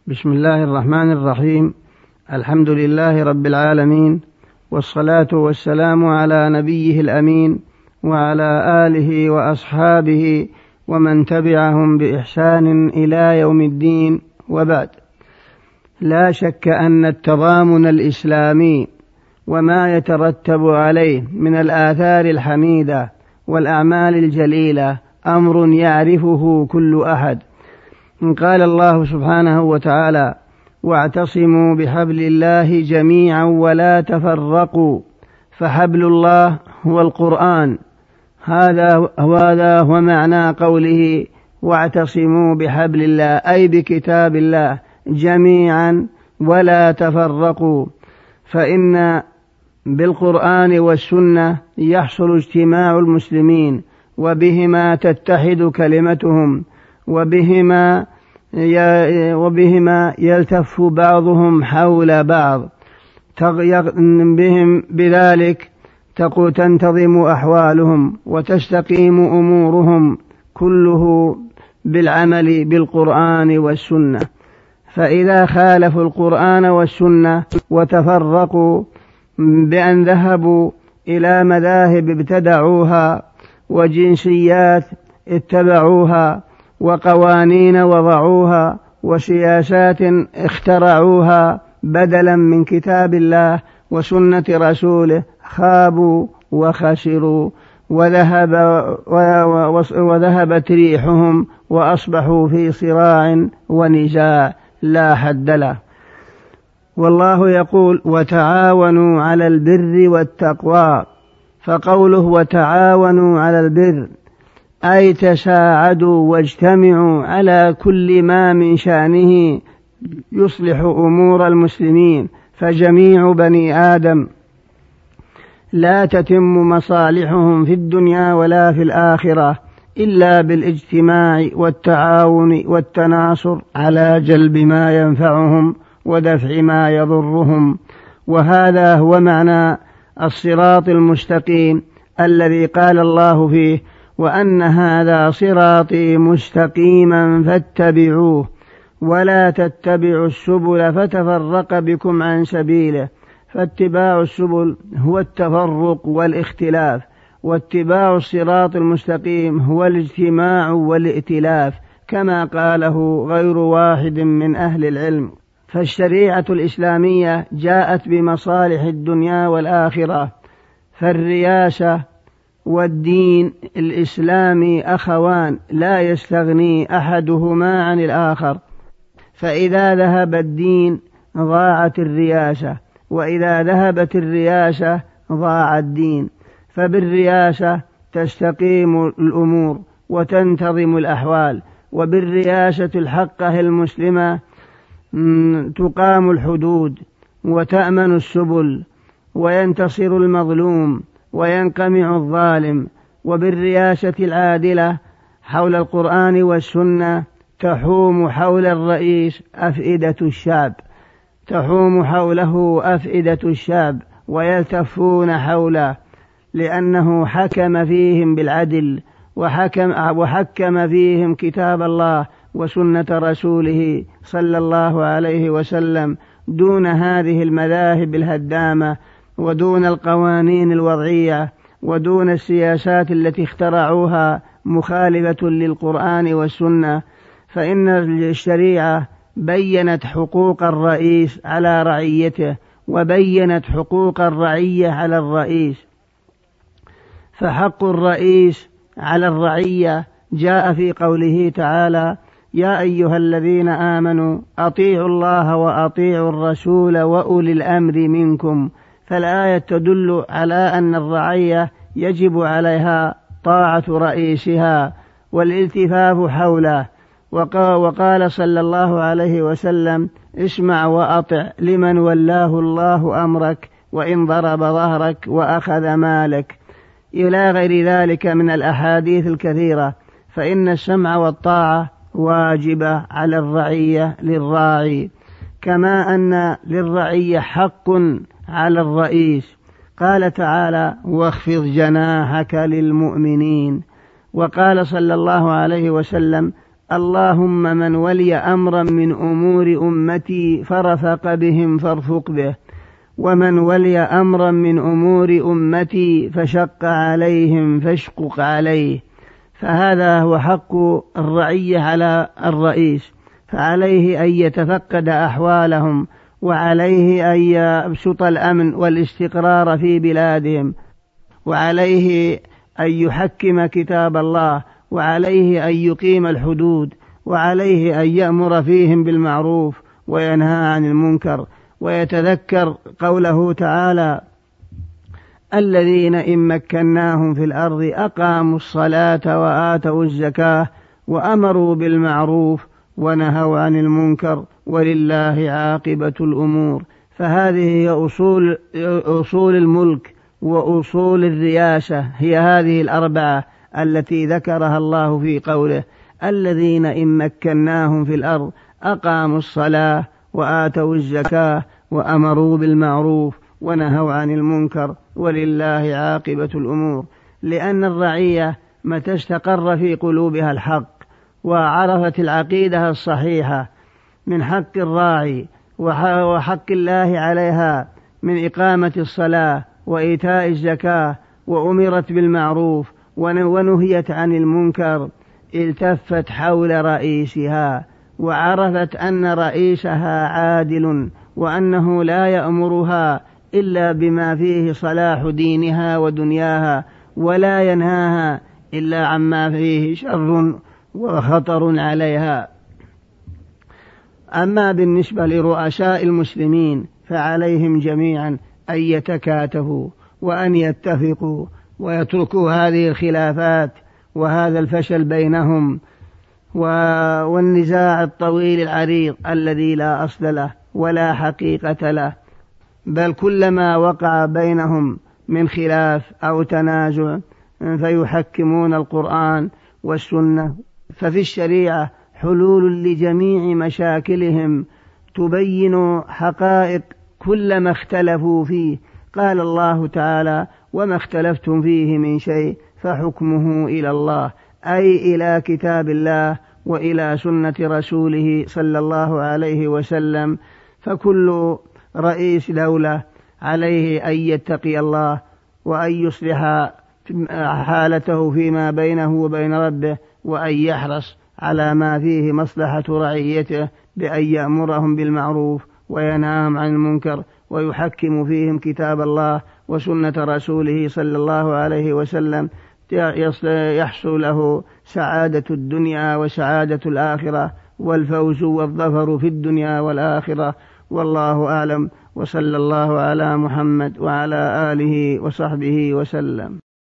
بسم الله الرحمن الرحيم. الحمد لله رب العالمين، والصلاة والسلام على نبيه الأمين وعلى آله وأصحابه ومن تبعهم بإحسان إلى يوم الدين، وبعد. لا شك أن التضامن الإسلامي وما يترتب عليه من الآثار الحميدة والأعمال الجليلة أمر يعرفه كل أحد. قال الله سبحانه وتعالى: واعتصموا بحبل الله جميعا ولا تفرقوا، فحبل الله هو القرآن. هذا هو معنى قوله واعتصموا بحبل الله، أي بكتاب الله جميعا ولا تفرقوا، فإن بالقرآن والسنة يحصل اجتماع المسلمين، وبهما تتحد كلمتهم، وبهما يلتف بعضهم حول بعض، بهم بذلك تنتظم أحوالهم وتستقيم أمورهم، كله بالعمل بالقرآن والسنة. فإذا خالفوا القرآن والسنة وتفرقوا بأن ذهبوا إلى مذاهب ابتدعوها وجنسيات اتبعوها وقوانين وضعوها وسياسات اخترعوها بدلا من كتاب الله وسنة رسوله، خابوا وخسروا وذهبت ريحهم وأصبحوا في صراع ونزاع لا حد له. والله يقول: وتعاونوا على البر والتقوى، فقوله وتعاونوا على البر أي تساعدوا واجتمعوا على كل ما من شأنه يصلح أمور المسلمين، فجميع بني آدم لا تتم مصالحهم في الدنيا ولا في الآخرة إلا بالاجتماع والتعاون والتناصر على جلب ما ينفعهم ودفع ما يضرهم. وهذا هو معنى الصراط المستقيم الذي قال الله فيه: وأن هذا صراطي مستقيما فاتبعوه ولا تتبعوا السبل فتفرق بكم عن سبيله. فاتباع السبل هو التفرق والاختلاف، واتباع الصراط المستقيم هو الاجتماع والائتلاف، كما قاله غير واحد من أهل العلم. فالشريعة الإسلامية جاءت بمصالح الدنيا والآخرة، فالرياسة والدين الإسلامي أخوان لا يستغني أحدهما عن الآخر، فإذا ذهب الدين ضاعت الرياسة، وإذا ذهبت الرياسة ضاع الدين. فبالرياسة تستقيم الأمور وتنتظم الأحوال، وبالرياسة الحقة المسلمة تقام الحدود وتأمن السبل وينتصر المظلوم وينقمع الظالم. وبالرياسة العادلة حول القرآن والسنة تحوم حول الرئيس أفئدة الشعب، تحوم حوله أفئدة الشعب ويلتفون حوله، لأنه حكم فيهم بالعدل وحكم فيهم كتاب الله وسنة رسوله صلى الله عليه وسلم، دون هذه المذاهب الهدامة ودون القوانين الوضعية ودون السياسات التي اخترعوها مخالفة للقرآن والسنة. فإن الشريعة بيّنت حقوق الرئيس على رعيته، وبيّنت حقوق الرعية على الرئيس. فحق الرئيس على الرعية جاء في قوله تعالى: يا أيها الذين آمنوا أطيعوا الله وأطيعوا الرسول وأولي الأمر منكم. فالآية تدل على أن الرعية يجب عليها طاعة رئيسها والالتفاف حوله. وقال صلى الله عليه وسلم: اسمع وأطع لمن ولاه الله أمرك وإن ضرب ظهرك وأخذ مالك، إلى غير ذلك من الأحاديث الكثيرة. فإن السمع والطاعة واجبة على الرعية للراعي، كما أن للرعية حق على الرئيس. قال تعالى: واخفض جناحك للمؤمنين. وقال صلى الله عليه وسلم: اللهم من ولي أمرا من أمور أمتي فرفق بهم فارفق به، ومن ولي أمرا من أمور أمتي فشق عليهم فاشقق عليه. فهذا هو حق الرعية على الرئيس، فعليه أن يتفقد أحوالهم، وعليه أن يبسط الأمن والاستقرار في بلادهم، وعليه أن يحكم كتاب الله، وعليه أن يقيم الحدود، وعليه أن يأمر فيهم بالمعروف وينهى عن المنكر، ويتذكر قوله تعالى: الذين إن مكناهم في الأرض أقاموا الصلاة وآتوا الزكاة وأمروا بالمعروف ونهوا عن المنكر ولله عاقبة الأمور. فهذه هي أصول الملك وأصول الرياسة، هي هذه الأربعة التي ذكرها الله في قوله: الذين إن مكناهم في الأرض أقاموا الصلاة وآتوا الزكاة وأمروا بالمعروف ونهوا عن المنكر ولله عاقبة الأمور. لأن الرعية متى استقر في قلوبها الحق وعرفت العقيدة الصحيحة من حق الراعي وحق الله عليها من إقامة الصلاة وإيتاء الزكاة، وأمرت بالمعروف ونهيت عن المنكر، التفت حول رئيسها وعرفت أن رئيسها عادل، وأنه لا يأمرها إلا بما فيه صلاح دينها ودنياها، ولا ينهاها إلا عما فيه شر وخطر عليها. أما بالنسبة لرؤساء المسلمين فعليهم جميعا أن يتكاتفوا وأن يتفقوا ويتركوا هذه الخلافات وهذا الفشل بينهم والنزاع الطويل العريض الذي لا أصل له ولا حقيقة له، بل كلما وقع بينهم من خلاف أو تنازع فيحكمون القرآن والسنة. ففي الشريعة حلول لجميع مشاكلهم تبين حقائق كل ما اختلفوا فيه. قال الله تعالى: وما اختلفتم فيه من شيء فحكمه إلى الله، أي إلى كتاب الله وإلى سنة رسوله صلى الله عليه وسلم. فكل رئيس دولة عليه أن يتقي الله وأن يصلح حالته فيما بينه وبين ربه، وأن يحرص على ما فيه مصلحة رعيته بأن يأمرهم بالمعروف وينهاهم عن المنكر، ويحكم فيهم كتاب الله وسنة رسوله صلى الله عليه وسلم، يحصل له سعادة الدنيا وسعادة الآخرة والفوز والظفر في الدنيا والآخرة. والله أعلم، وصلى الله على محمد وعلى آله وصحبه وسلم.